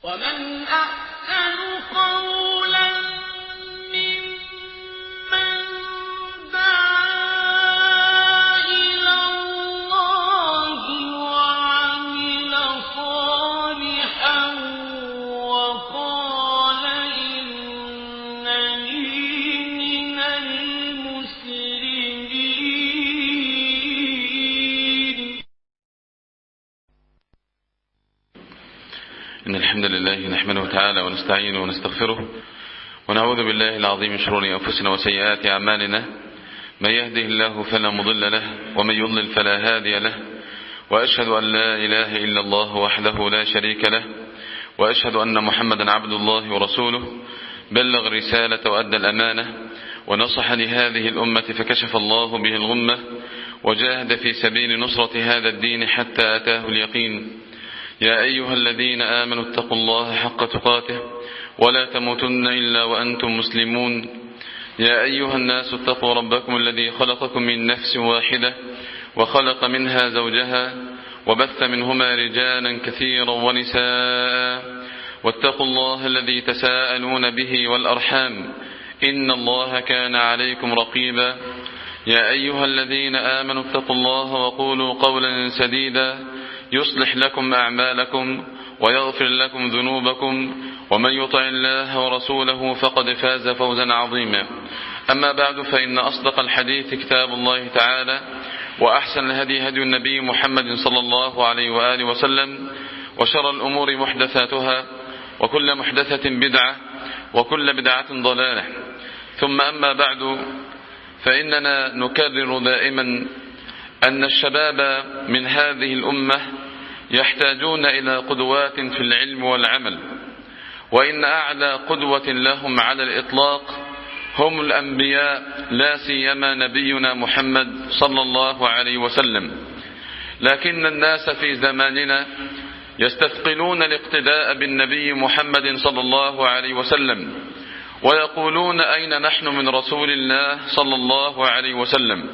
ومن أحسن قولا ممن دعا إلى الله وعمل صالحا وقال إنني من المسلمين. إن الحمد لله نحمده تعالى ونستعينه ونستغفره ونعوذ بالله العظيم من شرور أنفسنا وسيئات أعمالنا. من يهده الله فلا مضل له ومن يضلل فلا هادي له، وأشهد أن لا إله إلا الله وحده لا شريك له، وأشهد أن محمدا عبد الله ورسوله، بلغ رسالة وأدى الأمانة ونصح لهذه الأمة فكشف الله به الغمة، وجاهد في سبيل نصرة هذا الدين حتى أتاه اليقين. يا أيها الذين آمنوا اتقوا الله حق تقاته ولا تموتن إلا وأنتم مسلمون. يا أيها الناس اتقوا ربكم الذي خلقكم من نفس واحدة وخلق منها زوجها وبث منهما رجالا كثيرا ونساء، واتقوا الله الذي تساءلون به والأرحام إن الله كان عليكم رقيبا. يا أيها الذين آمنوا اتقوا الله وقولوا قولا سديدا يصلح لكم أعمالكم ويغفر لكم ذنوبكم، ومن يطع الله ورسوله فقد فاز فوزا عظيما. أما بعد، فإن أصدق الحديث كتاب الله تعالى، وأحسن الهدي هدي النبي محمد صلى الله عليه وآله وسلم، وشر الأمور محدثاتها، وكل محدثة بدعة، وكل بدعة ضلالة. ثم أما بعد، فإننا نكرر دائما أن الشباب من هذه الأمة يحتاجون إلى قدوات في العلم والعمل، وإن أعلى قدوة لهم على الإطلاق هم الأنبياء، لا سيما نبينا محمد صلى الله عليه وسلم. لكن الناس في زماننا يستثقلون الاقتداء بالنبي محمد صلى الله عليه وسلم، ويقولون أين نحن من رسول الله صلى الله عليه وسلم.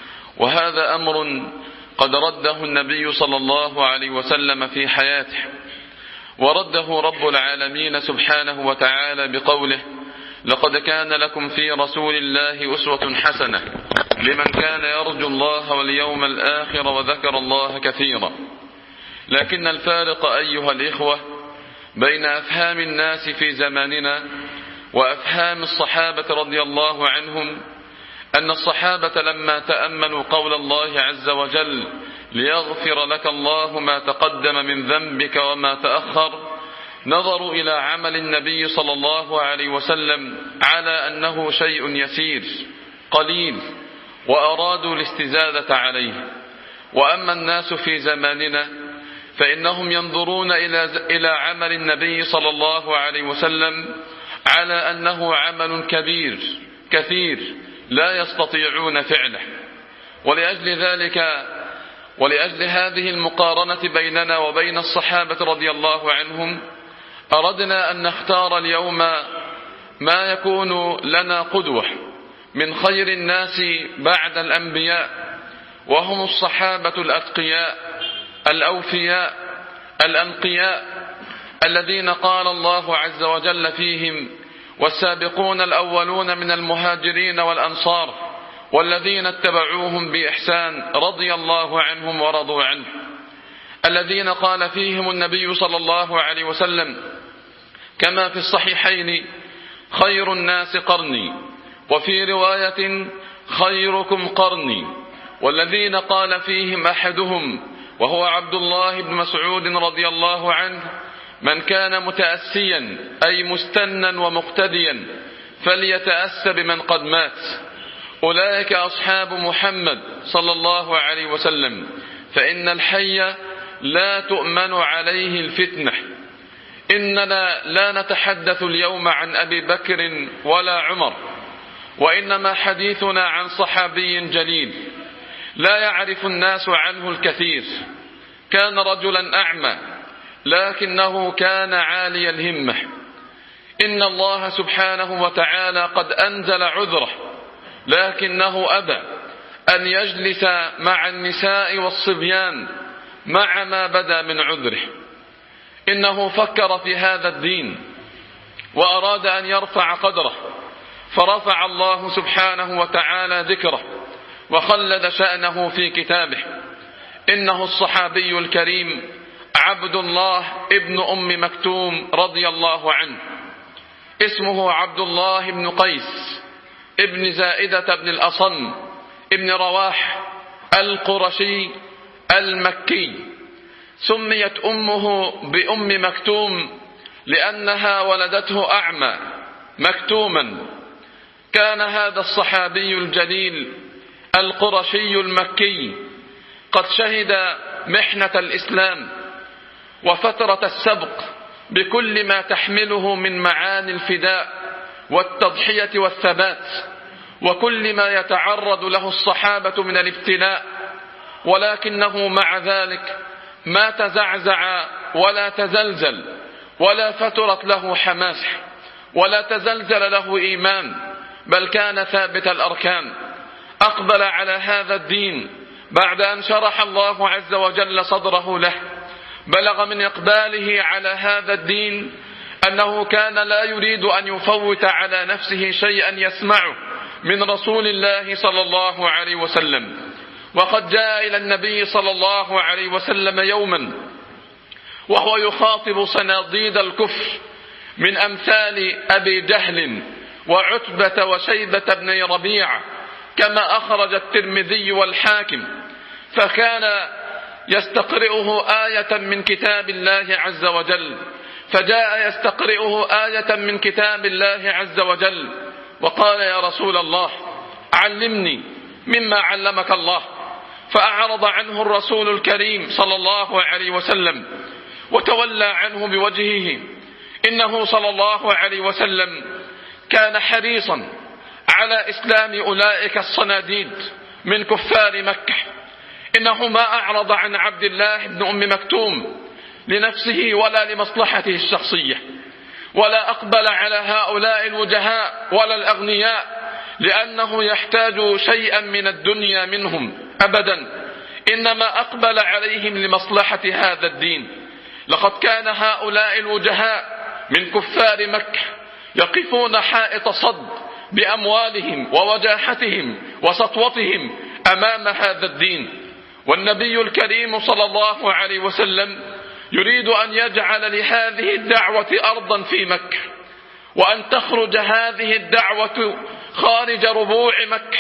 وهذا أمر قد رده النبي صلى الله عليه وسلم في حياته، ورده رب العالمين سبحانه وتعالى بقوله: لقد كان لكم في رسول الله أسوة حسنة لمن كان يرجو الله واليوم الآخر وذكر الله كثيرا. لكن الفارق أيها الإخوة بين أفهام الناس في زماننا وأفهام الصحابة رضي الله عنهم أن الصحابة لما تأملوا قول الله عز وجل: ليغفر لك الله ما تقدم من ذنبك وما تأخر، نظروا إلى عمل النبي صلى الله عليه وسلم على أنه شيء يسير قليل، وأرادوا الاستزادة عليه. وأما الناس في زماننا فإنهم ينظرون إلى عمل النبي صلى الله عليه وسلم على أنه عمل كبير كثير لا يستطيعون فعله. ولأجل هذه المقارنة بيننا وبين الصحابة رضي الله عنهم أردنا أن نختار اليوم ما يكون لنا قدوة من خير الناس بعد الأنبياء، وهم الصحابة الأتقياء الأوفياء الأنقياء الذين قال الله عز وجل فيهم: والسابقون الأولون من المهاجرين والأنصار والذين اتبعوهم بإحسان رضي الله عنهم ورضوا عنه، الذين قال فيهم النبي صلى الله عليه وسلم كما في الصحيحين: خير الناس قرني، وفي رواية: خيركم قرني. والذين قال فيهم أحدهم وهو عبد الله بن مسعود رضي الله عنه: من كان متأسيا أي مستنا ومقتديا فليتأس بمن قد مات. أولئك أصحاب محمد صلى الله عليه وسلم، فإن الحي لا تؤمن عليه الفتنة. إننا لا نتحدث اليوم عن أبي بكر ولا عمر، وإنما حديثنا عن صحابي جليل لا يعرف الناس عنه الكثير. كان رجلا أعمى لكنه كان عالي الهمة. إن الله سبحانه وتعالى قد أنزل عذره، لكنه أبى أن يجلس مع النساء والصبيان مع ما بدا من عذره. إنه فكر في هذا الدين وأراد أن يرفع قدره، فرفع الله سبحانه وتعالى ذكره وخلد شأنه في كتابه. إنه الصحابي الكريم عبد الله ابن أم مكتوم رضي الله عنه. اسمه عبد الله بن قيس ابن زائدة بن الأصم ابن رواح القرشي المكي. سميت أمه بأم مكتوم لأنها ولدته أعمى مكتوما. كان هذا الصحابي الجليل القرشي المكي قد شهد محنة الإسلام وفترة السبق بكل ما تحمله من معاني الفداء والتضحية والثبات، وكل ما يتعرض له الصحابة من الابتلاء، ولكنه مع ذلك ما تزعزع ولا تزلزل، ولا فترت له حماسة، ولا تزلزل له إيمان، بل كان ثابت الأركان. أقبل على هذا الدين بعد أن شرح الله عز وجل صدره له. بلغ من إقباله على هذا الدين أنه كان لا يريد أن يفوت على نفسه شيئا يسمعه من رسول الله صلى الله عليه وسلم. وقد جاء إلى النبي صلى الله عليه وسلم يوما وهو يخاطب صناديد الكفر من أمثال أبي جهل وعتبة وشيبة بن ربيعة، كما أخرج الترمذي والحاكم، فكان يستقرئه آية من كتاب الله عز وجل، فجاء يستقرئه آية من كتاب الله عز وجل وقال: يا رسول الله علمني مما علمك الله. فأعرض عنه الرسول الكريم صلى الله عليه وسلم وتولى عنه بوجهه. إنه صلى الله عليه وسلم كان حريصا على إسلام أولئك الصناديد من كفار مكة. إنه ما أعرض عن عبد الله بن أم مكتوم لنفسه ولا لمصلحته الشخصية، ولا أقبل على هؤلاء الوجهاء ولا الأغنياء لأنه يحتاج شيئا من الدنيا منهم أبدا، إنما أقبل عليهم لمصلحة هذا الدين. لقد كان هؤلاء الوجهاء من كفار مكة يقفون حائط صد بأموالهم ووجاحتهم وسطوتهم أمام هذا الدين. والنبي الكريم صلى الله عليه وسلم يريد أن يجعل لهذه الدعوة أرضا في مكة، وأن تخرج هذه الدعوة خارج ربوع مكة،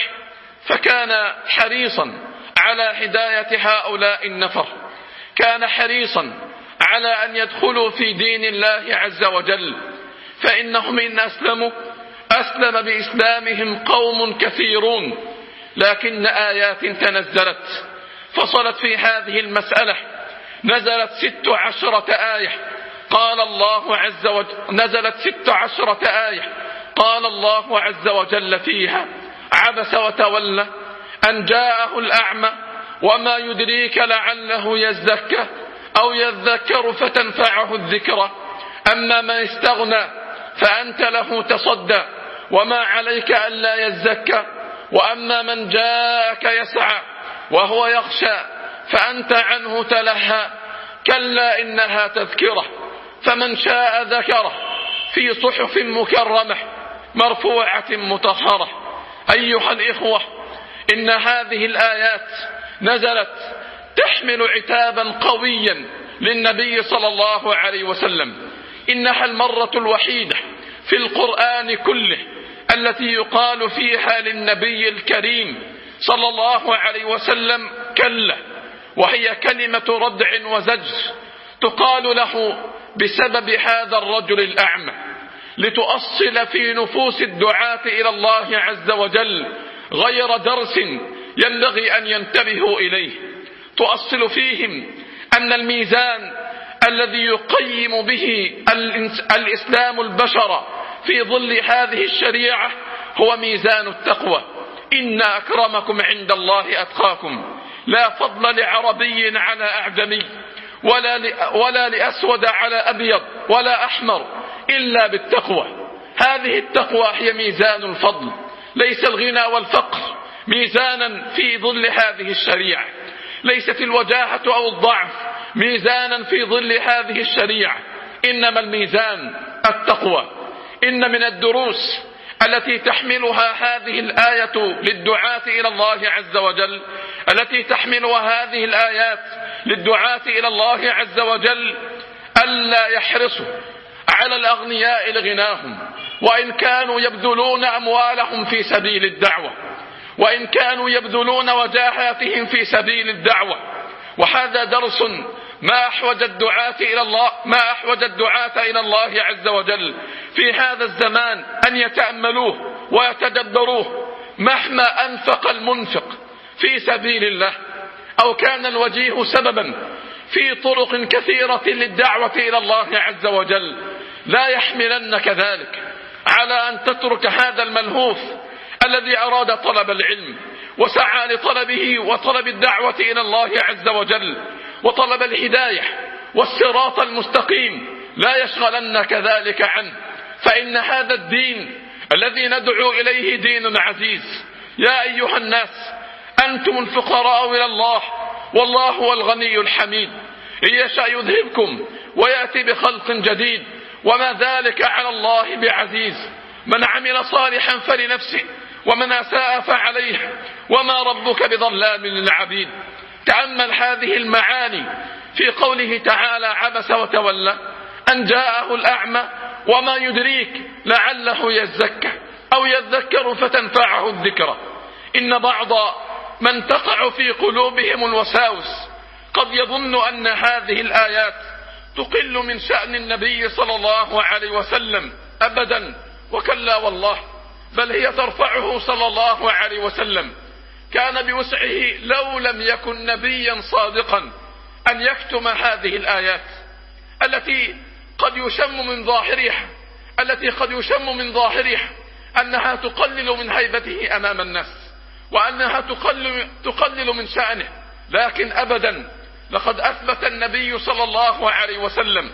فكان حريصا على هداية هؤلاء النفر. كان حريصا على أن يدخلوا في دين الله عز وجل، فإنهم إن أسلموا أسلم بإسلامهم قوم كثيرون، لكن آيات تنزلت فصلت في هذه المسألة. نزلت 16 آية قال الله عز وجل، نزلت 16 آية قال الله عز وجل فيها: عبس وتولى أن جاءه الأعمى وما يدريك لعله يزكى أو يذكر فتنفعه الذكرى، أما من استغنى فأنت له تصدى وما عليك ألا يزكى، وأما من جاءك يسعى وهو يخشى فأنت عنه تلهى، كلا إنها تذكرة فمن شاء ذكره في صحف مكرمة مرفوعة مطهرة. أيها الإخوة، إن هذه الآيات نزلت تحمل عتابا قويا للنبي صلى الله عليه وسلم. إنها المرة الوحيدة في القرآن كله التي يقال فيها للنبي الكريم صلى الله عليه وسلم كلا، وهي كلمة ردع وزجر تقال له بسبب هذا الرجل الأعمى، لتؤصل في نفوس الدعاة إلى الله عز وجل غير درس ينبغي أن ينتبهوا إليه. تؤصل فيهم أن الميزان الذي يقيم به الإسلام البشر في ظل هذه الشريعة هو ميزان التقوى. إن أكرمكم عند الله أتقاكم، لا فضل لعربي على أعجمي ولا لأسود على أبيض ولا أحمر إلا بالتقوى. هذه التقوى هي ميزان الفضل، ليس الغنى والفقر ميزانا في ظل هذه الشريعة. ليست الوجاهة أو الضعف ميزانا في ظل هذه الشريعة، إنما الميزان التقوى. إن من الدروس التي تحملها هذه الآية للدعاة إلى الله عز وجل، التي تحملها هذه الآيات للدعاة إلى الله عز وجل، ألا يحرصوا على الأغنياء لغناهم، وإن كانوا يبذلون أموالهم في سبيل الدعوة، وإن كانوا يبذلون وجاهاتهم في سبيل الدعوة. وهذا درس ما أحوج الدعاة إلى الله عز وجل في هذا الزمان أن يتأملوه ويتدبروه. مهما أنفق المنفق في سبيل الله أو كان الوجيه سببا في طرق كثيرة للدعوة إلى الله عز وجل، لا يحملنك ذلك على أن تترك هذا الملهوف الذي أراد طلب العلم وسعى لطلبه وطلب الدعوة إلى الله عز وجل وطلب الهداية والصراط المستقيم، لا يشغلنك ذلك عنه، فإن هذا الدين الذي ندعو إليه دين عزيز. يا أيها الناس أنتم الفقراء إلى الله والله هو الغني الحميد، إن يشاء يذهبكم ويأتي بخلق جديد وما ذلك على الله بعزيز. من عمل صالحا فلنفسه ومن أساء فعليه وما ربك بظلام للعبيد. تأمل هذه المعاني في قوله تعالى: عبس وتولى أن جاءه الأعمى وما يدريك لعله يزكى أو يذكر فتنفعه الذكرى. إن بعض من تقع في قلوبهم الوساوس قد يظن أن هذه الآيات تقل من شأن النبي صلى الله عليه وسلم، أبدا وكلا والله، بل هي ترفعه صلى الله عليه وسلم. كان بوسعه لو لم يكن نبيا صادقا أن يكتم هذه الآيات التي قد يشم من ظاهرها أنها تقلل من هيبته أمام الناس وأنها تقلل من شأنه، لكن أبدا، لقد أثبت النبي صلى الله عليه وسلم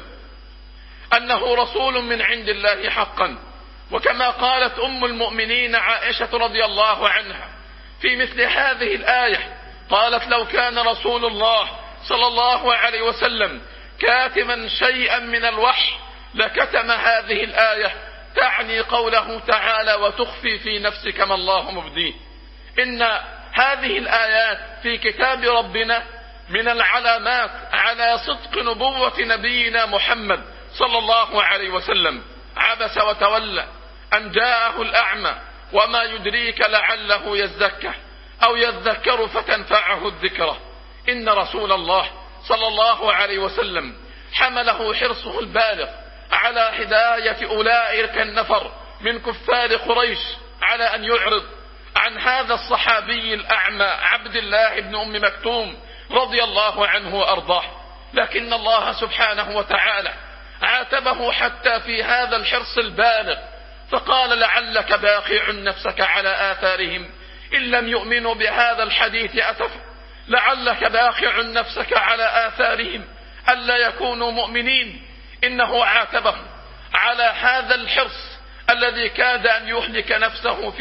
أنه رسول من عند الله حقا. وكما قالت أم المؤمنين عائشة رضي الله عنها في مثل هذه الآية، قالت: لو كان رسول الله صلى الله عليه وسلم كاتما شيئا من الوحي لكتم هذه الآية، تعني قوله تعالى: وتخفي في نفسك ما الله مبديه. إن هذه الآيات في كتاب ربنا من العلامات على صدق نبوة نبينا محمد صلى الله عليه وسلم. عبس وتولى أن جاءه الأعمى وما يدريك لعله يزكى أو يذكر فتنفعه الذكرى. إن رسول الله صلى الله عليه وسلم حمله حرصه البالغ على هداية أولئك النفر من كفار قريش على أن يعرض عن هذا الصحابي الأعمى عبد الله بن أم مكتوم رضي الله عنه وأرضاه. لكن الله سبحانه وتعالى عاتبه حتى في هذا الحرص البالغ، فقال: لعلك باخع نفسك على آثارهم إن لم يؤمنوا بهذا الحديث أسفا. لعلك باخع نفسك على آثارهم ألا يكونوا مؤمنين. إنه عاتبه على هذا الحرص الذي كاد أن يهلك نفسه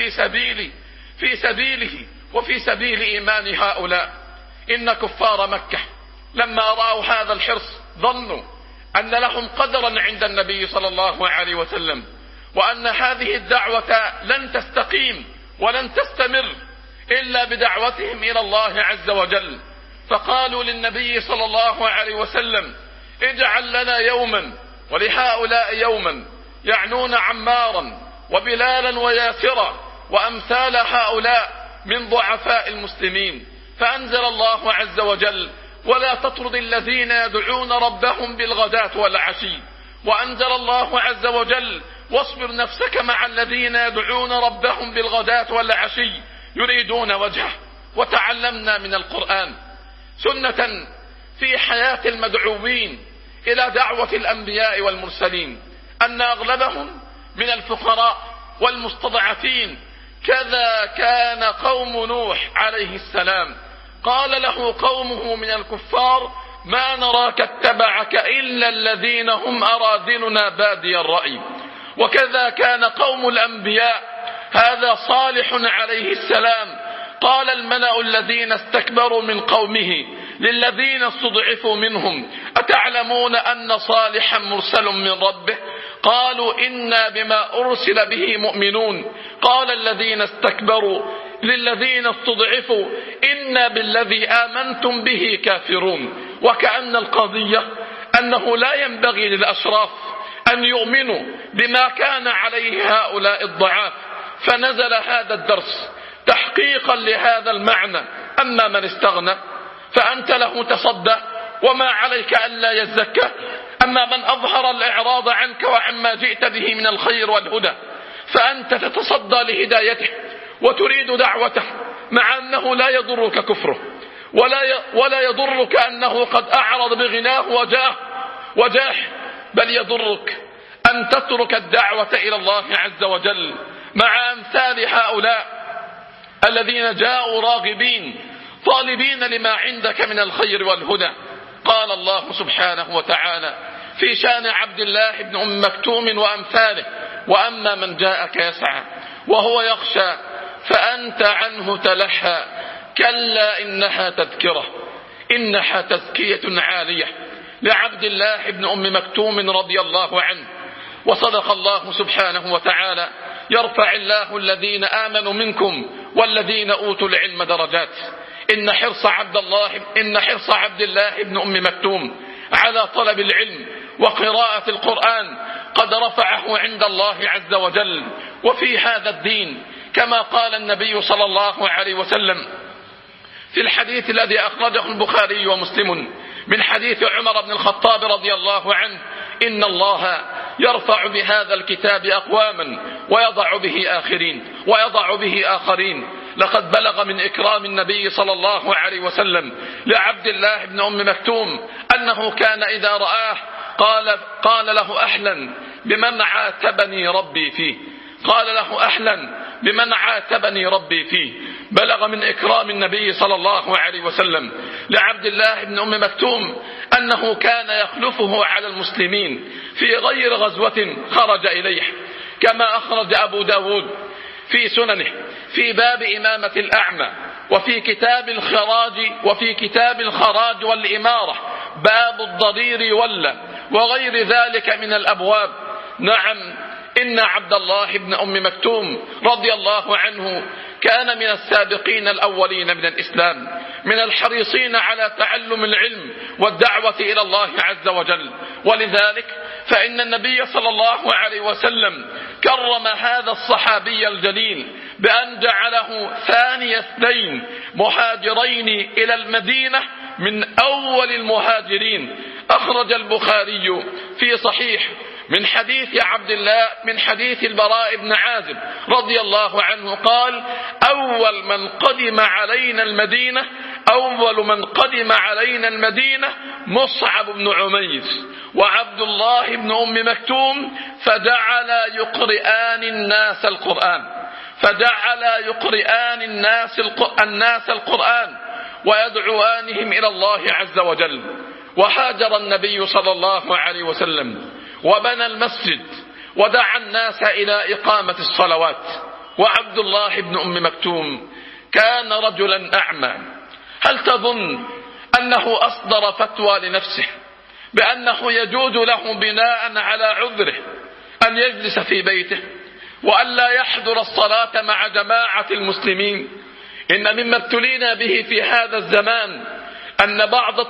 في سبيله وفي سبيل إيمان هؤلاء. إن كفار مكة لما رأوا هذا الحرص ظنوا أن لهم قدرا عند النبي صلى الله عليه وسلم، وأن هذه الدعوة لن تستقيم ولن تستمر إلا بدعوتهم إلى الله عز وجل. فقالوا للنبي صلى الله عليه وسلم: اجعل لنا يوما ولهؤلاء يوما، يعنون عمارا وبلالا وياسرا وأمثال هؤلاء من ضعفاء المسلمين. فأنزل الله عز وجل: ولا تطرد الذين يدعون ربهم بالغداة والعشي. وأنزل الله عز وجل: واصبر نفسك مع الذين يدعون ربهم بالغداة والعشي يريدون وجهه. وتعلمنا من القرآن سنة في حياة المدعوين إلى دعوة الأنبياء والمرسلين، أن أغلبهم من الفقراء والمستضعفين. كذا كان قوم نوح عليه السلام، قال له قومه من الكفار: ما نراك اتبعك إلا الذين هم أراذلنا بادي الرأي. وكذا كان قوم الأنبياء. هذا صالح عليه السلام، قال الملأ الذين استكبروا من قومه للذين استضعفوا منهم أتعلمون أن صالحا مرسل من ربه قالوا إنا بما أرسل به مؤمنون قال الذين استكبروا للذين استضعفوا إنا بالذي آمنتم به كافرون. وكأن القضية أنه لا ينبغي للأشراف أن يؤمنوا بما كان عليه هؤلاء الضعاف، فنزل هذا الدرس تحقيقا لهذا المعنى. أما من استغنى فأنت له تصدى وما عليك ألا يزكى، أما من أظهر الإعراض عنك وعما جئت به من الخير والهدى فأنت تتصدى لهدايته وتريد دعوته، مع أنه لا يضرك كفره ولا يضرك أنه قد أعرض بغناه وجاه، بل يضرك أن تترك الدعوة إلى الله عز وجل مع أمثال هؤلاء الذين جاءوا راغبين طالبين لما عندك من الخير والهدى. قال الله سبحانه وتعالى في شان عبد الله بن أم مكتوم وأمثاله: وأما من جاءك يسعى وهو يخشى فأنت عنه تلهى كلا إنها تذكرة إنها تزكية عالية لعبد الله بن أم مكتوم رضي الله عنه. وصدق الله سبحانه وتعالى: يرفع الله الذين آمنوا منكم والذين أوتوا العلم درجات. إن حرص عبد الله بن أم مكتوم على طلب العلم وقراءة القرآن قد رفعه عند الله عز وجل. وفي هذا الدين كما قال النبي صلى الله عليه وسلم في الحديث الذي أخرجه البخاري ومسلم من حديث عمر بن الخطاب رضي الله عنه: إن الله يرفع بهذا الكتاب أقواما ويضع به آخرين. لقد بلغ من إكرام النبي صلى الله عليه وسلم لعبد الله بن أم مكتوم أنه كان إذا رآه قال له: أهلا بمن عاتبني ربي فيه. بلغ من إكرام النبي صلى الله عليه وسلم لعبد الله بن أم مكتوم أنه كان يخلفه على المسلمين في غير غزوة خرج إليه، كما أخرج أبو داود في سننه في باب إمامة الأعمى، وفي كتاب الخراج والإمارة باب الضرير وغير ذلك من الأبواب. نعم، إن عبد الله بن أم مكتوم رضي الله عنه كان من السابقين الأولين من الإسلام، من الحريصين على تعلم العلم والدعوة إلى الله عز وجل. ولذلك فإن النبي صلى الله عليه وسلم كرم هذا الصحابي الجليل بأن جعله ثاني اثنين مهاجرين إلى المدينة من أول المهاجرين. أخرج البخاري في صحيح من حديث البراء بن عازب رضي الله عنه قال: أول من قدم علينا المدينة مصعب بن عمير وعبد الله بن أم مكتوم فجعلا يقرئان الناس القرآن ويدعوانهم إلى الله عز وجل. وهاجر النبي صلى الله عليه وسلم وبنى المسجد ودعا الناس إلى إقامة الصلوات. وعبد الله بن أم مكتوم كان رجلا أعمى. هل تظن أنه أصدر فتوى لنفسه بأنه يجوز له بناء على عذره أن يجلس في بيته وأن لا يحضر الصلاة مع جماعة المسلمين؟ إن مما ابتلينا به في هذا الزمان أن بعض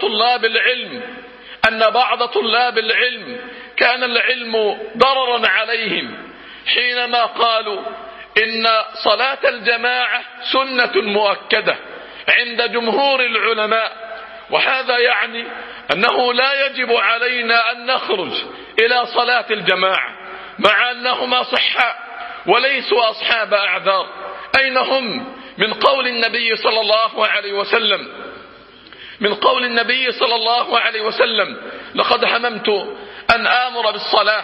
طلاب العلم كان العلم ضررا عليهم حينما قالوا إن صلاة الجماعة سنة مؤكدة عند جمهور العلماء، وهذا يعني أنه لا يجب علينا أن نخرج إلى صلاة الجماعة مع أنهما صحاء وليسوا أصحاب أعذار. أين هم من قول النبي صلى الله عليه وسلم: لقد هممت أن آمر بالصلاة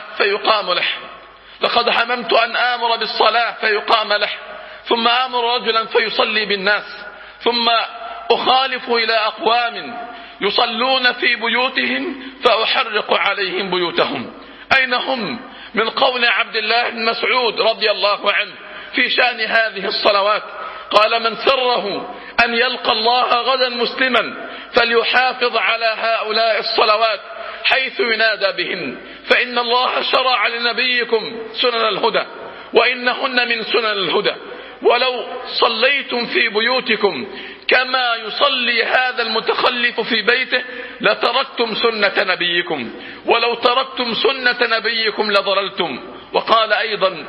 فيقام له ثم آمر رجلا فيصلي بالناس ثم أخالف إلى أقوام يصلون في بيوتهم فأحرق عليهم بيوتهم. أين هم من قول عبد الله بن مسعود رضي الله عنه في شأن هذه الصلوات؟ قال: من سره أن يلقى الله غدا مسلما فليحافظ على هؤلاء الصلوات حيث ينادى بهن، فإن الله شرع لنبيكم سنن الهدى وإنهن من سنن الهدى. ولو صليتم في بيوتكم كما يصلي هذا المتخلف في بيته لتركتم سنة نبيكم، ولو تركتم سنة نبيكم لضللتم. وقال أيضا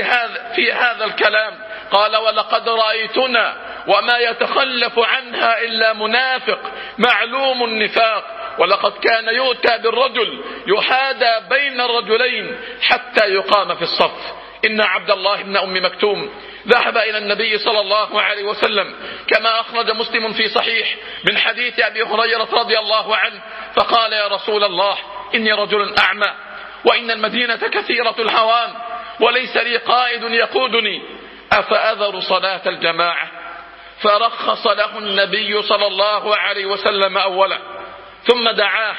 في هذا الكلام قال: ولقد رأيتنا وما يتخلف عنها إلا منافق معلوم النفاق، ولقد كان يؤتى بالرجل يحادى بين الرجلين حتى يقام في الصف. إن عبد الله بن أم مكتوم ذهب إلى النبي صلى الله عليه وسلم كما أخرج مسلم في صحيح من حديث أبي هريرة رضي الله عنه، فقال: يا رسول الله، إني رجل أعمى وإن المدينة كثيرة الهوام وليس لي قائد يقودني، أفأذر صلاة الجماعة؟ فرخص له النبي صلى الله عليه وسلم أولا، ثم دعاه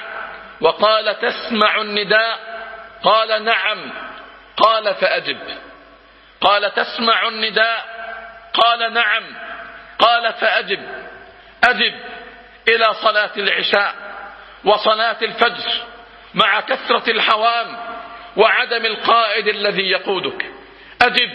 وقال: تسمع النداء؟ قال: نعم. قال: فأجب. قال: تسمع النداء؟ قال: نعم. قال: فأجب. أجب إلى صلاة العشاء وصلاة الفجر مع كثرة الحوام وعدم القائد الذي يقودك. أجب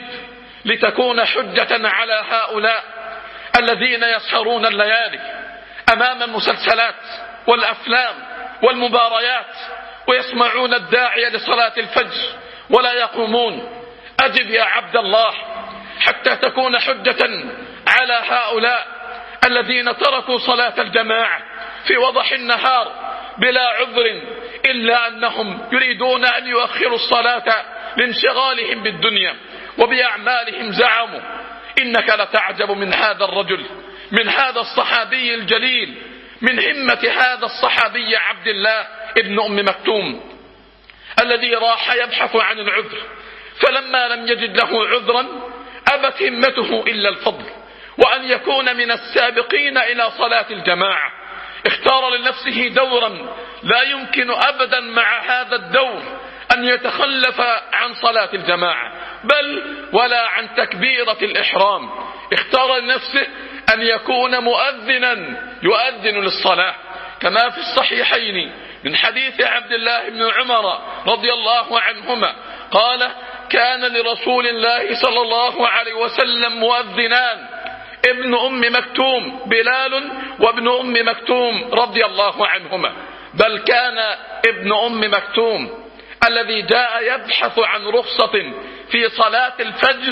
لتكون حجة على هؤلاء الذين يسهرون الليالي أمام المسلسلات والأفلام والمباريات ويسمعون الداعي لصلاة الفجر ولا يقومون. أجب يا عبد الله حتى تكون حجة على هؤلاء الذين تركوا صلاة الجماعة في وضح النهار بلا عذر إلا أنهم يريدون أن يؤخروا الصلاة لانشغالهم بالدنيا وبأعمالهم. زعموا. إنك لتعجب من هذا الرجل، من هذا الصحابي الجليل، من همة هذا الصحابي عبد الله ابن أم مكتوم الذي راح يبحث عن العذر، فلما لم يجد له عذرا أبت همته إلا الفضل وأن يكون من السابقين إلى صلاة الجماعة. اختار لنفسه دورا لا يمكن أبدا مع هذا الدور أن يتخلف عن صلاة الجماعة بل ولا عن تكبيرة الإحرام. اختار لنفسه أن يكون مؤذنا يؤذن للصلاة، كما في الصحيحين من حديث عبد الله بن عمر رضي الله عنهما قال: كان لرسول الله صلى الله عليه وسلم مؤذنان، ابن أم مكتوم بلال وابن أم مكتوم رضي الله عنهما. بل كان ابن أم مكتوم الذي جاء يبحث عن رخصة في صلاة الفجر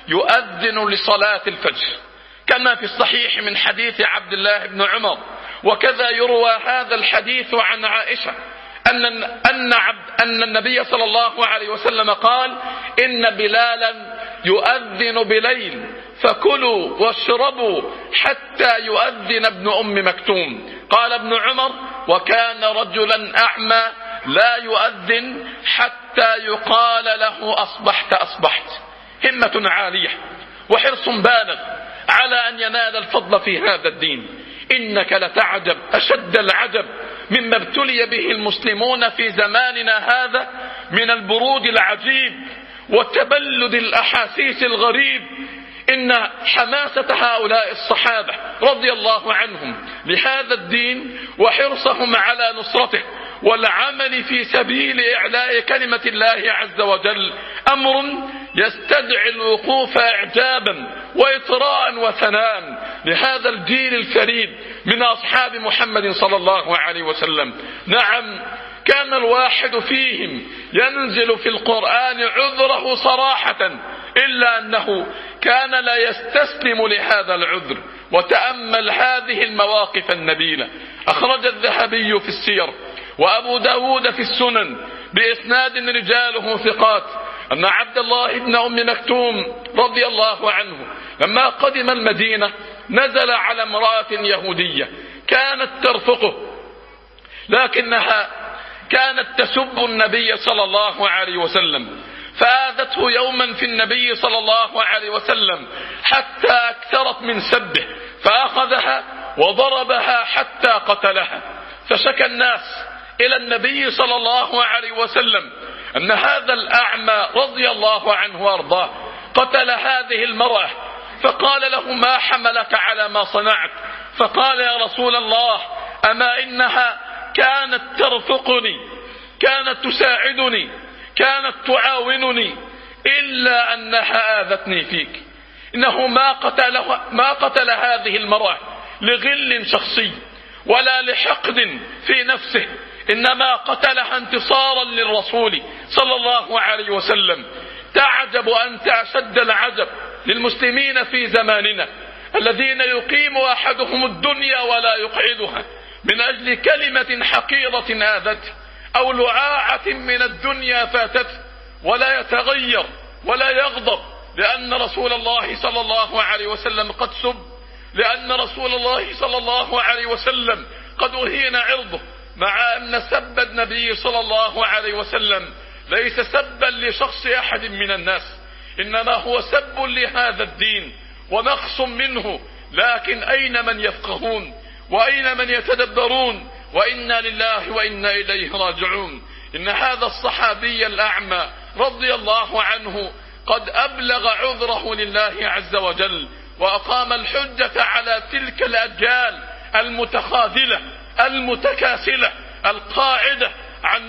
يؤذن لصلاة الفجر، كما في الصحيح من حديث عبد الله بن عمر. وكذا يروى هذا الحديث عن عائشة أن النبي صلى الله عليه وسلم قال: إن بلالا يؤذن بليل فكلوا واشربوا حتى يؤذن ابن أم مكتوم. قال ابن عمر: وكان رجلا أعمى لا يؤذن حتى يقال له أصبحت أصبحت. همة عالية وحرص بالغ على أن ينال الفضل في هذا الدين. إنك لتعجب أشد العجب مما ابتلي به المسلمون في زماننا هذا من البرود العجيب وتبلد الأحاسيس الغريب. إن حماسة هؤلاء الصحابة رضي الله عنهم لهذا الدين وحرصهم على نصرته والعمل في سبيل إعلاء كلمة الله عز وجل أمر يستدعي الوقوف إعجابا وإطراء وثناء لهذا الجيل الفريد من أصحاب محمد صلى الله عليه وسلم. نعم، كان الواحد فيهم ينزل في القرآن عذره صراحة، إلا أنه كان لا يستسلم لهذا العذر. وتأمل هذه المواقف النبيلة. أخرج الذهبي في السير وأبو داود في السنن بإسناد رجاله ثقات أن عبد الله بن أم مكتوم رضي الله عنه لما قدم المدينة نزل على امرأة يهودية كانت ترفقه، لكنها كانت تسب النبي صلى الله عليه وسلم، فآذته يوما في النبي صلى الله عليه وسلم حتى أكثرت من سبه، فأخذها وضربها حتى قتلها. فشكى الناس إلى النبي صلى الله عليه وسلم أن هذا الأعمى رضي الله عنه وارضاه قتل هذه المرأة، فقال له: ما حملك على ما صنعت؟ فقال: يا رسول الله، أما إنها كانت ترفقني، كانت تساعدني، كانت تعاونني، إلا أنها آذتني فيك. إنه ما قتل هذه المرأة لغل شخصي ولا لحقد في نفسه، إنما قتلها انتصارا للرسول صلى الله عليه وسلم. تعجب أنت أشد العجب للمسلمين في زماننا الذين يقيم أحدهم الدنيا ولا يقعدها من أجل كلمة حقيرة آذته أو لعاعة من الدنيا فاتته، ولا يتغير ولا يغضب لأن رسول الله صلى الله عليه وسلم قد سب، لأن رسول الله صلى الله عليه وسلم قد أهين عرضه، مع أن سب النبي صلى الله عليه وسلم ليس سبا لشخص أحد من الناس، إنما هو سب لهذا الدين ونقص منه. لكن أين من يفقهون وأين من يتدبرون؟ وإنا لله وإنا إليه راجعون. إن هذا الصحابي الأعمى رضي الله عنه قد أبلغ عذره لله عز وجل، وأقام الحجة على تلك الأجيال المتخاذلة المتكاسلة القاعدة عن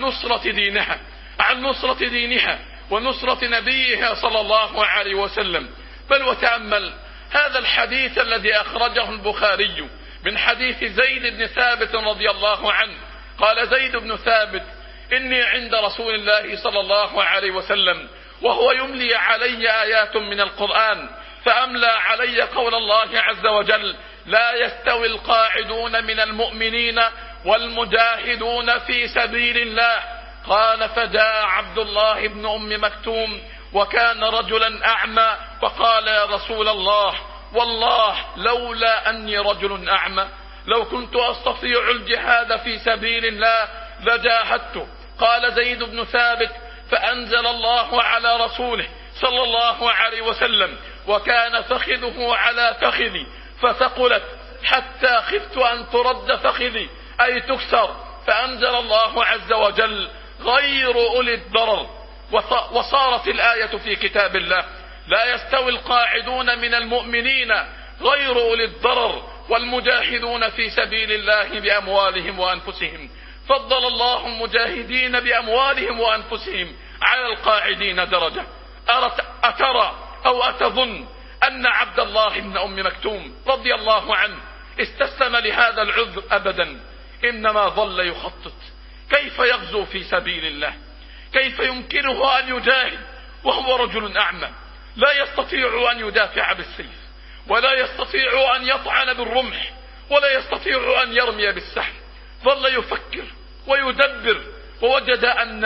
نصرة دينها ونصرة نبيها صلى الله عليه وسلم. بل وتأمل هذا الحديث الذي أخرجه البخاري من حديث زيد بن ثابت رضي الله عنه. قال زيد بن ثابت: إني عند رسول الله صلى الله عليه وسلم وهو يملي علي آيات من القرآن، فأملى علي قول الله عز وجل: لا يستوي القاعدون من المؤمنين والمجاهدون في سبيل الله. قال: فجاء عبد الله بن أم مكتوم وكان رجلا أعمى فقال: يا رسول الله، والله لولا أني رجل أعمى لو كنت أستطيع الجهاد في سبيل الله لجاهدت. قال زيد بن ثابت: فأنزل الله على رسوله صلى الله عليه وسلم: وكان فخذه على فخذي فثقلت حتى خفت أن ترد فخذي، أي تكسر. فأنزل الله عز وجل: غير أولي الضرر. وصارت الآية في كتاب الله: لا يستوي القاعدون من المؤمنين غير أولي الضرر والمجاهدون في سبيل الله بأموالهم وأنفسهم. فضل الله المجاهدين بأموالهم وأنفسهم على القاعدين درجة. أترى أو أتظن أن عبد الله بن أم مكتوم رضي الله عنه استسلم لهذا العذر؟ أبدا، إنما ظل يخطط كيف يغزو في سبيل الله، كيف يمكنه أن يجاهد وهو رجل أعمى لا يستطيع أن يدافع بالسيف، ولا يستطيع أن يطعن بالرمح، ولا يستطيع أن يرمي بالسهم. ظل يفكر ويدبر، ووجد أن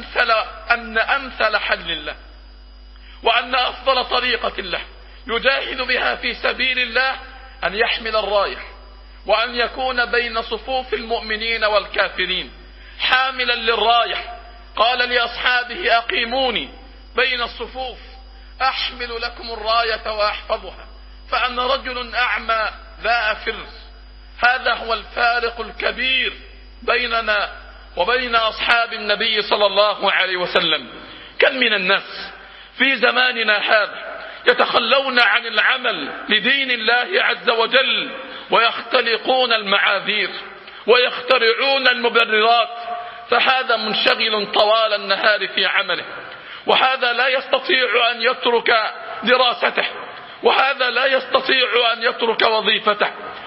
أمثل حل له وأن أفضل طريقة له يجاهد بها في سبيل الله أن يحمل الراية، وأن يكون بين صفوف المؤمنين والكافرين حاملا للراية. قال لأصحابه: أقيموني بين الصفوف أحمل لكم الراية وأحفظها، فأنا رجل أعمى لا أفر. هذا هو الفارق الكبير بيننا وبين أصحاب النبي صلى الله عليه وسلم. كم من الناس في زماننا هذا يتخلون عن العمل لدين الله عز وجل ويختلقون المعاذير ويخترعون المبررات، فهذا منشغل طوال النهار في عمله، وهذا لا يستطيع أن يترك دراسته، وهذا لا يستطيع أن يترك وظيفته،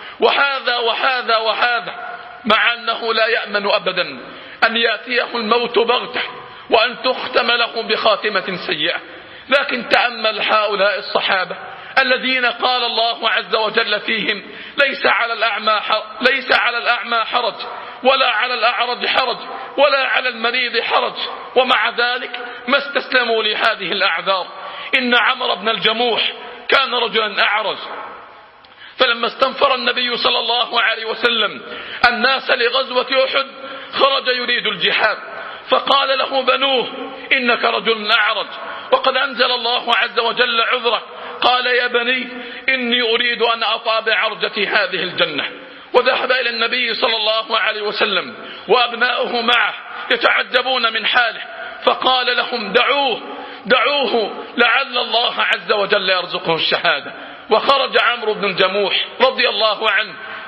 وهذا مع أنه لا يأمن أبدا أن يأتيه الموت بغته وأن تختم له بخاتمة سيئة. لكن تأمل هؤلاء الصحابة الذين قال الله عز وجل فيهم: ليس على الأعمى حرج، ولا على الأعرج حرج، ولا على المريض حرج، ومع ذلك ما استسلموا لهذه الأعذار. إن عمرو بن الجموح كان رجلا أعرج، فلما استنفر النبي صلى الله عليه وسلم الناس لغزوة أحد خرج يريد الجهاد، فقال له بنوه: إنك رجل أعرج وقد أنزل الله عز وجل عذرك. قال: يا بني، إني أريد أن أطأ بعرجتي هذه الجنة. وذهب إلى النبي صلى الله عليه وسلم وأبناؤه معه يتعجبون من حاله، فقال لهم: دعوه لعل الله عز وجل يرزقه الشهادة. وخرج عمرو بن الجموح رضي الله عنه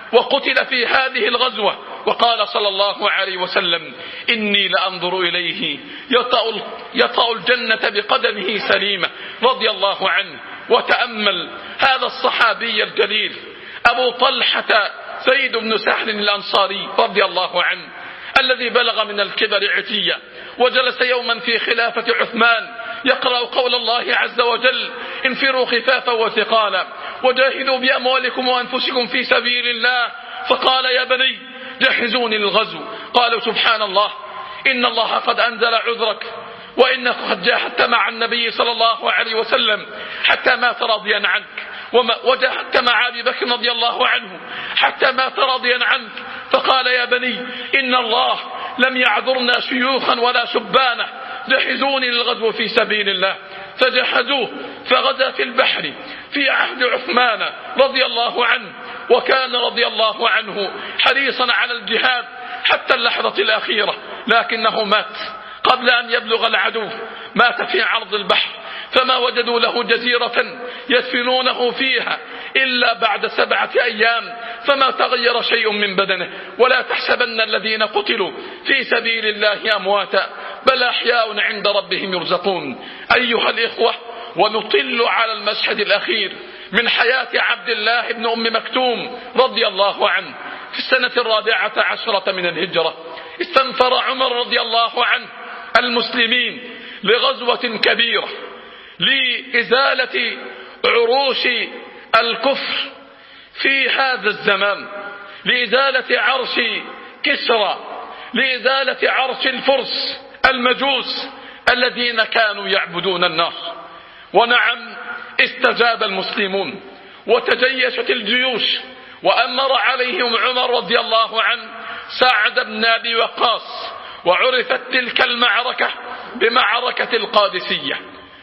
وقتل في هذه الغزوة، وقال صلى الله عليه وسلم: إني لأنظر إليه يطأ الجنة بقدمه سليمة، رضي الله عنه. وتأمل هذا الصحابي الجليل أبو طلحة زيد بن سهل الأنصاري رضي الله عنه، الذي بلغ من الكبر عتيا، وجلس يوما في خلافة عثمان يقرأ قول الله عز وجل: انفروا خفافا وثقالا وجاهدوا بأموالكم وأنفسكم في سبيل الله. فقال: يا بني جهزوني للغزو. قالوا: سبحان الله، إن الله قد أنزل عذرك، وإنك قد جاهدت مع النبي صلى الله عليه وسلم حتى مات راضيا عنك، وجاهدت مع أبي بكر رضي الله عنه حتى مات راضيا عنك. فقال: يا بني إن الله لم يعذرنا شيوخا ولا شبانا، جهزوني للغزو في سبيل الله. فجهزوه فغزا في البحر في عهد عثمان رضي الله عنه، وكان رضي الله عنه حريصا على الجهاد حتى اللحظة الأخيرة، لكنه مات قبل أن يبلغ العدو، مات في عرض البحر، فما وجدوا له جزيرة يدفنونه فيها إلا بعد 7 أيام، فما تغير شيء من بدنه. ولا تحسبن الذين قتلوا في سبيل الله أمواتا، بل أحياء عند ربهم يرزقون. أيها الإخوة، ونطل على المشهد الأخير من حياة عبد الله بن أم مكتوم رضي الله عنه. في السنة 14 من الهجرة استنفر عمر رضي الله عنه المسلمين لغزوة كبيرة لإزالة عروش الكفر في هذا الزمان، لإزالة عرش كسرى، لإزالة عرش الفرس المجوس الذين كانوا يعبدون النار. ونعم، استجاب المسلمون وتجيشت الجيوش، وأمر عليهم عمر رضي الله عنه سعد بن أبي وقاص، وعرفت تلك المعركة بمعركة القادسية.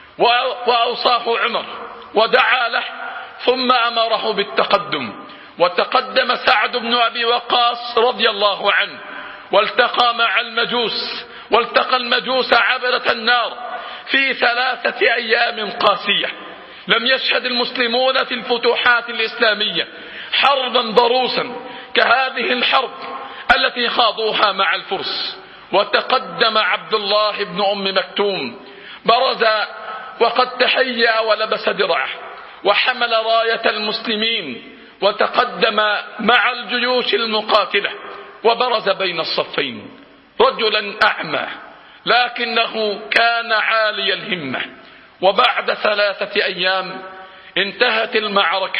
وأوصاه عمر ودعا له، ثم أمره بالتقدم، وتقدم سعد بن أبي وقاص رضي الله عنه، والتقى مع المجوس، والتقى المجوس عبرة النار في 3 أيام قاسية. لم يشهد المسلمون في الفتوحات الإسلامية حربا ضروسا كهذه الحرب التي خاضوها مع الفرس. وتقدم عبد الله بن أم مكتوم، برز وقد تحيا ولبس درعه وحمل راية المسلمين، وتقدم مع الجيوش المقاتلة، وبرز بين الصفين رجلا أعمى لكنه كان عالي الهمة. وبعد 3 أيام انتهت المعركة،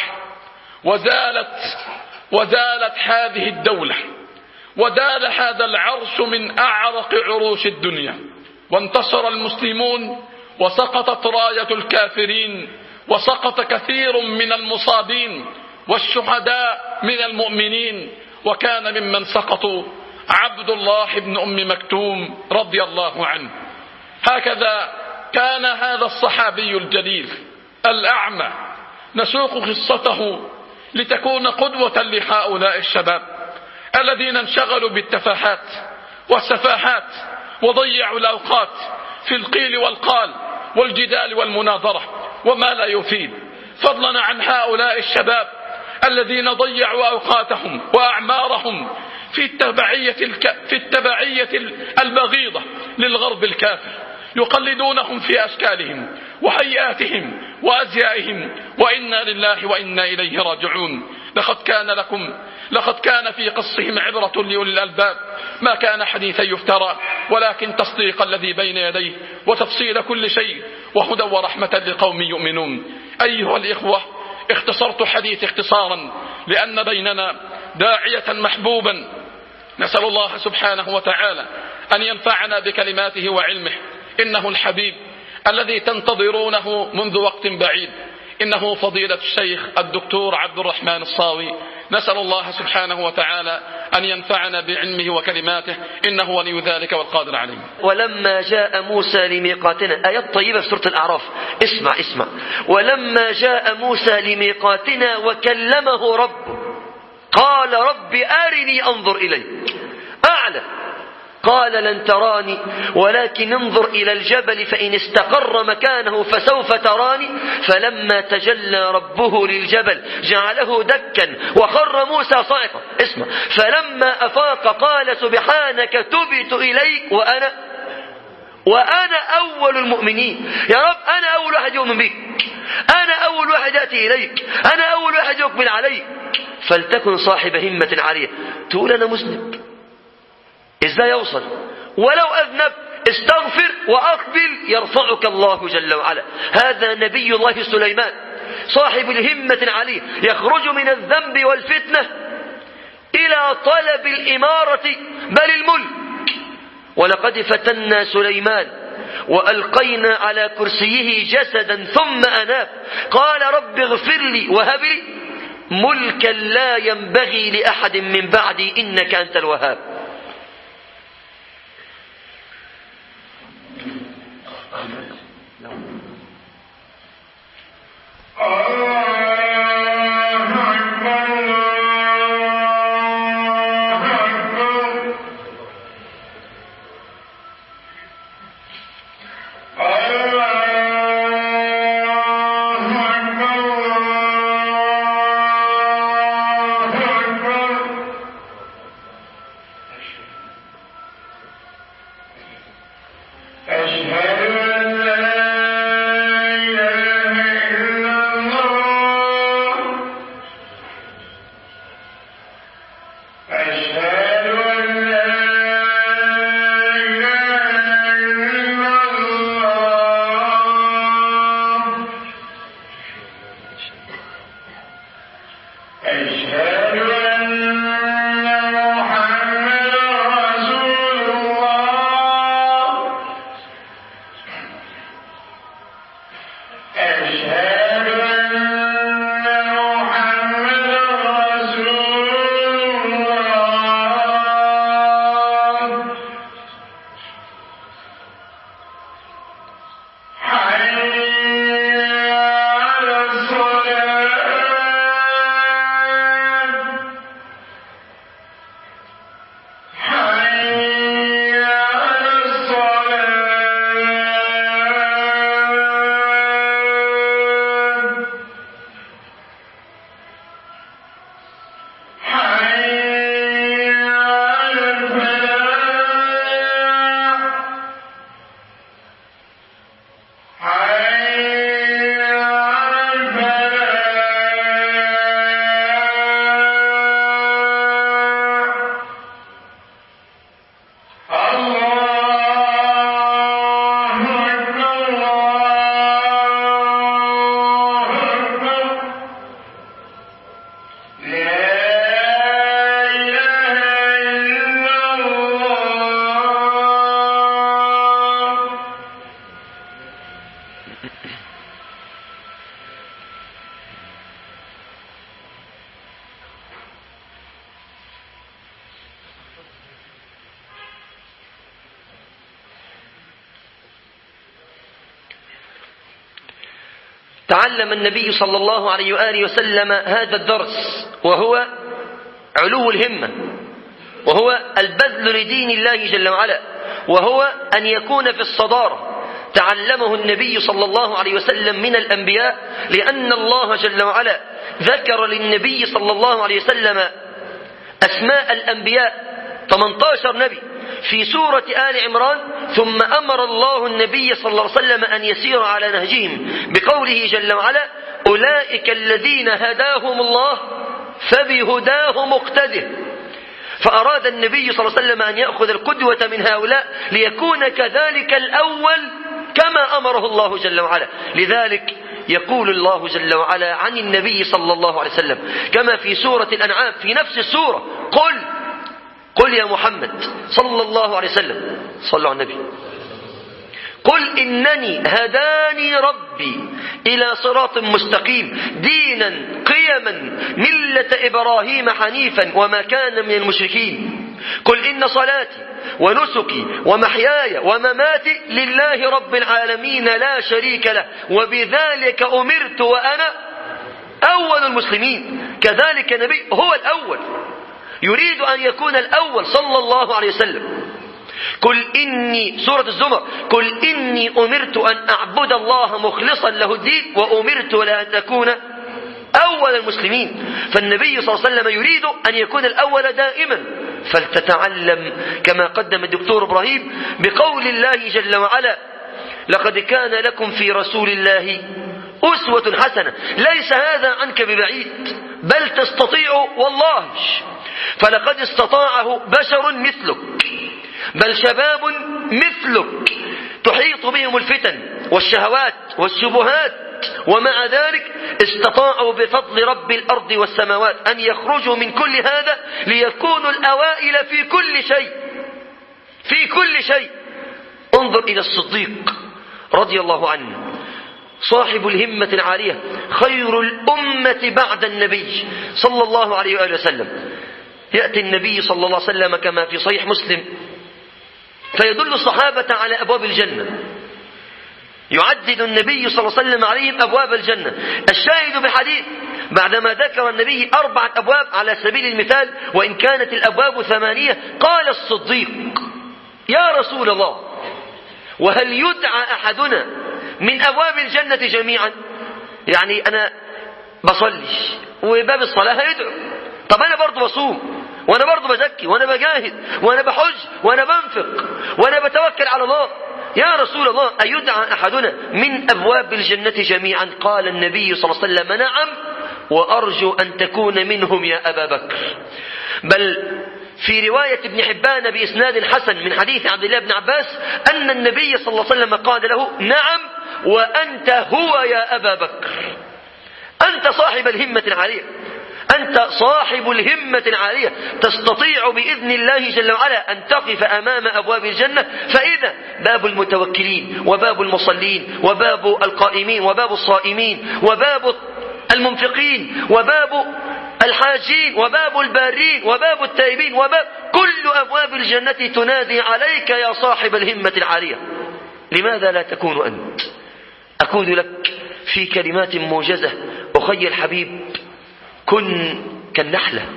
وزالت هذه الدولة، ودال هذا العرش من أعرق عروش الدنيا، وانتصر المسلمون، وسقطت راية الكافرين، وسقط كثير من المصابين والشهداء من المؤمنين، وكان ممن سقطوا عبد الله بن أم مكتوم رضي الله عنه. هكذا كان هذا الصحابي الجليل الأعمى، نسوق قصته لتكون قدوة لهؤلاء الشباب الذين انشغلوا بالتفاهات والسفاهات، وضيعوا الأوقات في القيل والقال والجدال والمناظرة وما لا يفيد، فضلا عن هؤلاء الشباب الذين ضيعوا أوقاتهم وأعمارهم في التبعية البغيضة للغرب الكافر، يقلدونهم في أشكالهم وهيئاتهم وأزيائهم، وإنا لله وإنا إليه راجعون. لقد كان في قصهم عبرة لأولي الألباب، ما كان حديثا يفترى، ولكن تصديق الذي بين يديه وتفصيل كل شيء وهدى ورحمة لقوم يؤمنون. أيها الإخوة، اختصرت حديث اختصارا لأن بيننا داعية محبوبا، نسأل الله سبحانه وتعالى أن ينفعنا بكلماته وعلمه، إنه الحبيب الذي تنتظرونه منذ وقت بعيد، إنه فضيلة الشيخ الدكتور عبد الرحمن الصاوي. نسأل الله سبحانه وتعالى أن ينفعنا بعلمه وكلماته، إنه ولي ذلك والقادر عليه. ولما جاء موسى لميقاتنا، آيات طيبة في سورة الأعراف، اسمع. ولما جاء موسى لميقاتنا وكلمه ربه قال رب أرني أنظر إليك. أعلى، قال لن تراني ولكن انظر إلى الجبل فإن استقر مكانه فسوف تراني فلما تجلى ربه للجبل جعله دكا وخر موسى صاعقا. اسمع. فلما أفاق قال سبحانك تبت إليك وأنا أول المؤمنين. يا رب أنا أول واحد يؤمن بك، أنا أول واحد يأتي إليك، أنا أول واحد يقبل عليك. فلتكن صاحب همة عالية. تقول أنا مذنب، إزاي يوصل؟ ولو أذنب استغفر وأقبل يرفعك الله جل وعلا. هذا نبي الله سليمان صاحب الهمة العالية، يخرج من الذنب والفتنة إلى طلب الإمارة بل الملك. ولقد فتنا سليمان وألقينا على كرسيه جسدا ثم أناب قال رب اغفر لي وهب لي ملكا لا ينبغي لأحد من بعدي إنك أنت الوهاب. تعلم النبي صلى الله عليه وآله وسلم هذا الدرس، وهو علو الهمة، وهو البذل لدين الله جل وعلا، وهو أن يكون في الصدارة. تعلمه النبي صلى الله عليه وسلم من الأنبياء، لأن الله جل وعلا ذكر للنبي صلى الله عليه وسلم أسماء الأنبياء 18 نبي في سورة آل عمران، ثم أمر الله النبي صلى الله عليه وسلم أن يسير على نهجهم بقوله جل وعلا: أولئك الذين هداهم الله فبهداه مقتده. فأراد النبي صلى الله عليه وسلم أن يأخذ القدوة من هؤلاء ليكون كذلك الأول كما أمره الله جل وعلا. لذلك يقول الله جل وعلا عن النبي صلى الله عليه وسلم كما في سورة الأنعام في نفس السورة: قل يا محمد صلى الله عليه وسلم، صلوا على النبي، قل إنني هداني ربي إلى صراط مستقيم دينا قيما ملة إبراهيم حنيفا وما كان من المشركين. قل إن صلاتي ونسكي ومحياي ومماتي لله رب العالمين لا شريك له وبذلك أمرت وأنا أول المسلمين. كذلك النبي هو الأول، يريد أن يكون الأول صلى الله عليه وسلم. سورة الزمر: قل إني أمرت أن أعبد الله مخلصا له الدين وأمرت لأن أكون أول المسلمين. فالنبي صلى الله عليه وسلم يريد أن يكون الأول دائما. فلتتعلم كما قدم الدكتور إبراهيم بقول الله جل وعلا: لقد كان لكم في رسول الله أسوة حسنة. ليس هذا عنك ببعيد، بل تستطيع والله. فلقد استطاعه بشر مثلك، بل شباب مثلك تحيط بهم الفتن والشهوات والشبهات، ومع ذلك استطاعوا بفضل رب الأرض والسماوات أن يخرجوا من كل هذا ليكونوا الأوائل في كل شيء، في كل شيء. انظر إلى الصديق رضي الله عنه، صاحب الهمة العالية، خير الأمة بعد النبي صلى الله عليه وآله وسلم. يأتي النبي صلى الله عليه وسلم كما في صحيح مسلم فيدل الصحابة على أبواب الجنة، يعدد النبي صلى الله عليه وسلم عليهم أبواب الجنة. الشاهد بحديث بعدما ذكر النبي 4 أبواب على سبيل المثال، وإن كانت الأبواب 8، قال الصديق: يا رسول الله، وهل يدعى أحدنا من أبواب الجنة جميعا؟ يعني أنا بصلي وباب الصلاة هيدعو، طب أنا برضو بصوم، وأنا برضو بزكي، وأنا بجاهد، وأنا بحج، وأنا بنفق، وأنا بتوكل على الله، يا رسول الله أيدعى أحدنا من أبواب الجنة جميعا؟ قال النبي صلى الله عليه وسلم: نعم، وأرجو أن تكون منهم يا أبا بكر. بل في رواية ابن حبان بإسناد حسن من حديث عبد الله بن عباس أن النبي صلى الله عليه وسلم قال له: نعم، وأنت هو يا أبا بكر. أنت صاحب الهمة العالية، أنت صاحب الهمة العالية، تستطيع بإذن الله جل وعلا أن تقف أمام أبواب الجنة. فإذا باب المتوكلين، وباب المصلين، وباب القائمين، وباب الصائمين، وباب المنفقين، وباب الحاجين، وباب البارين، وباب التائبين، وباب كل أبواب الجنة تنادي عليك يا صاحب الهمة العالية. لماذا لا تكون أنت؟ أقول لك في كلمات موجزة: أخي الحبيب، كن كالنحلة،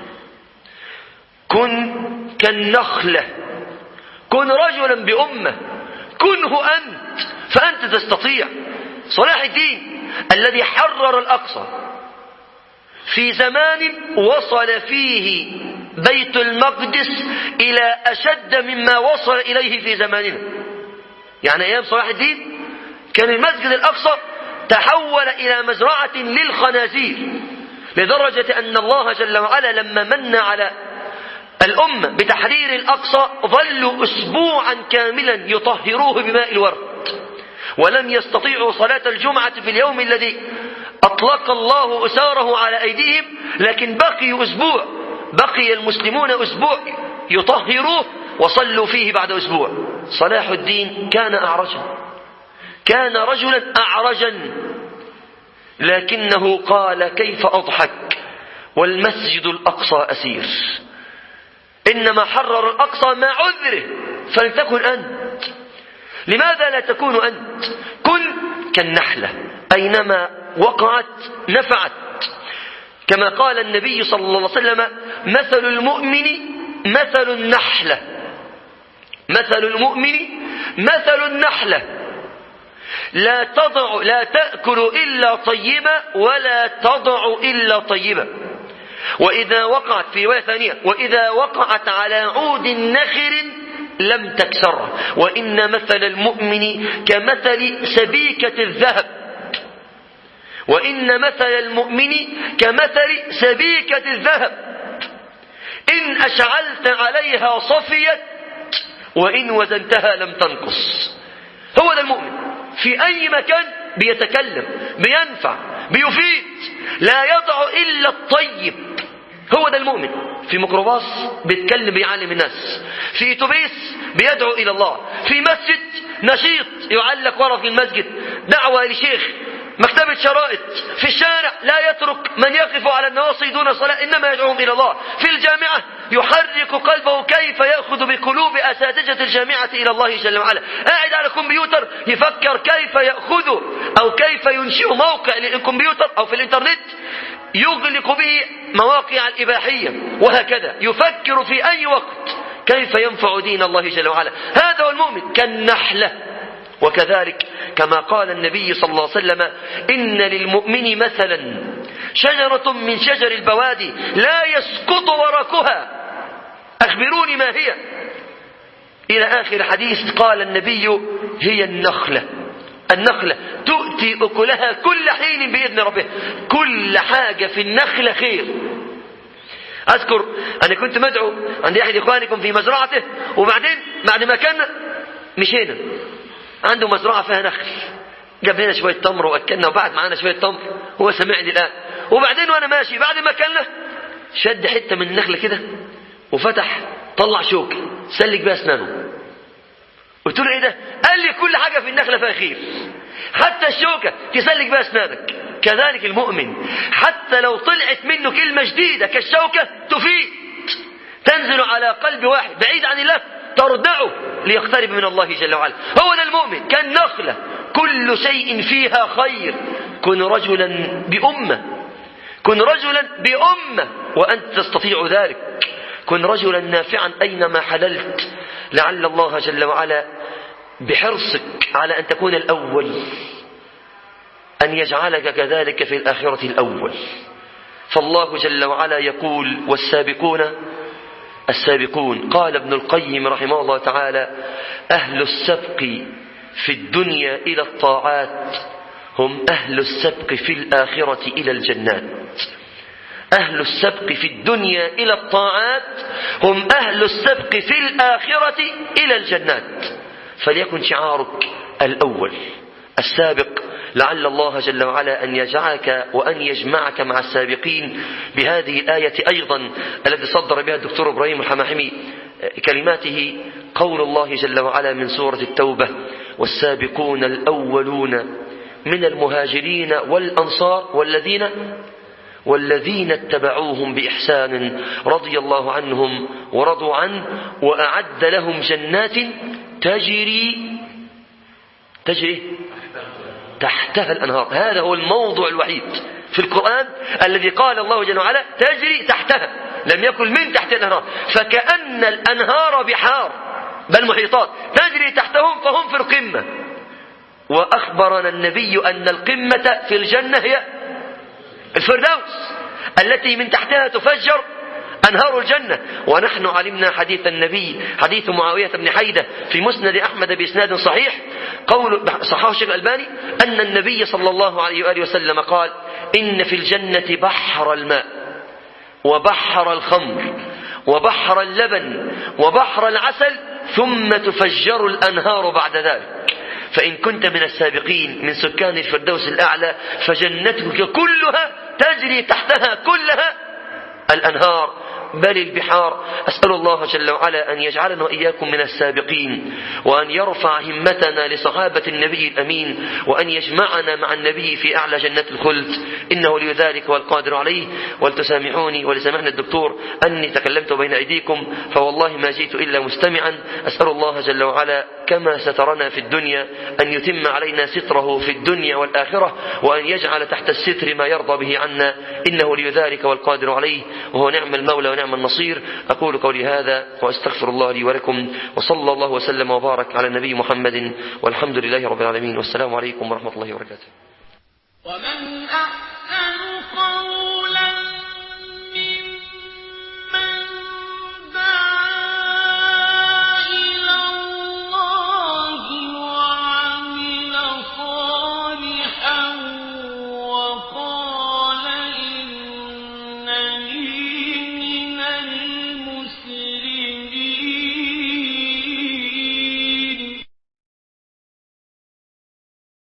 كن كالنخلة، كن رجلا بأمة، كنه أنت، فأنت تستطيع. صلاح الدين الذي حرر الأقصى في زمان وصل فيه بيت المقدس إلى أشد مما وصل إليه في زماننا. يعني أيام صلاح الدين كان المسجد الأقصى تحول إلى مزرعة للخنازير، لدرجة أن الله جل وعلا لما من على الأمة بتحرير الأقصى ظلوا أسبوعا كاملا يطهروه بماء الورد، ولم يستطيعوا صلاة الجمعة في اليوم الذي أطلق الله أساره على أيديهم، لكن بقي المسلمون أسبوع يطهروه وصلوا فيه بعد أسبوع. صلاح الدين كان أعرجا، كان رجلا أعرجا، لكنه قال: كيف أضحك والمسجد الأقصى أسير؟ إنما حرر الأقصى مع عذره، فلتكن أنت. لماذا لا تكون أنت؟ كن كالنحلة، أينما وقعت نفعت. كما قال النبي صلى الله عليه وسلم: مثل المؤمن مثل النحلة، مثل المؤمن مثل النحلة، لا تأكل إلا طيبا ولا تضع إلا طيبا. وإذا وقعت في رواية ثانية: وإذا وقعت على عود نخر لم تكسره. وإن مثل المؤمن كمثل سبيكة الذهب، وإن مثل المؤمن كمثل سبيكة الذهب، إن أشعلت عليها صفيت، وإن وزنتها لم تنقص. هو ده المؤمن، في أي مكان بيتكلم، بينفع، بيفيد، لا يضع إلا الطيب. هو ده المؤمن. في ميكروباص بيتكلم بيعلم الناس، في اتوبيس بيدعو إلى الله، في مسجد نشيط يعلق ورا في المسجد دعوة لشيخ، مكتبة شرائط، في الشارع لا يترك من يقف على النواصي دون صلاة، إنما يدعوهم إلى الله. في الجامعة يحرك قلبه كيف يأخذ بقلوب أساتذة الجامعة إلى الله جل وعلا. قاعد على الكمبيوتر يفكر كيف يأخذ أو كيف ينشئ موقع للكمبيوتر أو في الإنترنت يغلق به مواقع الإباحية، وهكذا يفكر في أي وقت كيف ينفع دين الله جل وعلا؟ هذا هو المؤمن كالنحلة. وكذلك كما قال النبي صلى الله عليه وسلم: إن للمؤمن مثلا شجرة من شجر البوادي لا يسقط ورقها، أخبروني ما هي؟ إلى آخر حديث. قال النبي: هي النخلة. النخلة تؤتي أكلها كل حين بإذن ربها. كل حاجة في النخلة خير. أذكر أنا كنت مدعو عند أحد إخوانكم في مزرعته، وبعدين بعد ما كان مشينا عنده مزرعة فيها نخل، جاب لنا شوية تمر وأكلنا وبعد معانا شوية تمر، هو سمعني الآن. وبعدين وأنا ماشي بعد ما أكلنا شد حتة من النخلة كده وفتح طلع شوك سلك بها أسنانه. قلت له: إيه ده؟ قال لي: كل حاجة في النخلة فيها خير، حتى الشوكة تسلك بها أسنانك. كذلك المؤمن حتى لو طلعت منه كلمة جديدة كالشوكة تفيد، تنزل على قلب واحد بعيد عن الله تردعه ليقترب من الله جل وعلا. هو ده المؤمن كالنخلة كل شيء فيها خير. كن رجلا بأمة، كن رجلا بأمة وأنت تستطيع ذلك. كن رجلا نافعا أينما حللت، لعل الله جل وعلا بحرصك على أن تكون الأول أن يجعلك كذلك في الآخرة الأول. فالله جل وعلا يقول: والسابقون السابقون. قال ابن القيم رحمه الله تعالى: أهل السبق في الدنيا إلى الطاعات هم أهل السبق في الآخرة إلى الجنات. أهل السبق في الدنيا إلى الطاعات هم أهل السبق في الآخرة إلى الجنات. فليكن شعارك الأول السابق، لعل الله جل وعلا أن يجعلك وأن يجمعك مع السابقين. بهذه الآية أيضا التي صدر بها الدكتور إبراهيم الحماحمي كلماته قول الله جل وعلا من سورة التوبة: والسابقون الأولون من المهاجرين والأنصار والذين اتبعوهم بإحسان رضي الله عنهم ورضوا عنه وأعد لهم جنات تجري تحتها الأنهار. هذا هو الموضوع الوحيد في القرآن الذي قال الله جل وعلا تجري تحتها، لم يكن من تحت الأنهار. فكأن الأنهار بحار بل محيطات تجري تحتهم فهم في القمة. وأخبرنا النبي أن القمة في الجنة هي الفردوس التي من تحتها تفجر أنهار الجنة. ونحن علمنا حديث النبي، حديث معاوية بن حيدة في مسند أحمد بإسناد صحيح، قول صححه الشيخ الألباني، أن النبي صلى الله عليه وآله وسلم قال: إن في الجنة بحر الماء وبحر الخمر وبحر اللبن وبحر العسل ثم تفجر الأنهار بعد ذلك. فإن كنت من السابقين من سكان الفردوس الأعلى فجنتك كلها تجري تحتها كلها الأنهار بل البحار. أسأل الله جل وعلا أن يجعلنا وإياكم من السابقين، وأن يرفع همتنا لصحابة النبي الأمين، وأن يجمعنا مع النبي في أعلى جنة الخلد، إنه لذلك والقادر عليه. ولتسامحوني ولسامحنا الدكتور أني تكلمت بين أيديكم، فوالله ما جئت إلا مستمعا. أسأل الله جل وعلا كما سترنا في الدنيا أن يتم علينا ستره في الدنيا والآخرة، وأن يجعل تحت الستر ما يرضى به عنا، إنه لذلك والقادر عليه، وهو نعم المولى ونعم النصير. أقول قولي هذا وأستغفر الله لي ولكم، وصلى الله وسلم وبارك على النبي محمد، والحمد لله رب العالمين، والسلام عليكم ورحمة الله وبركاته. ومن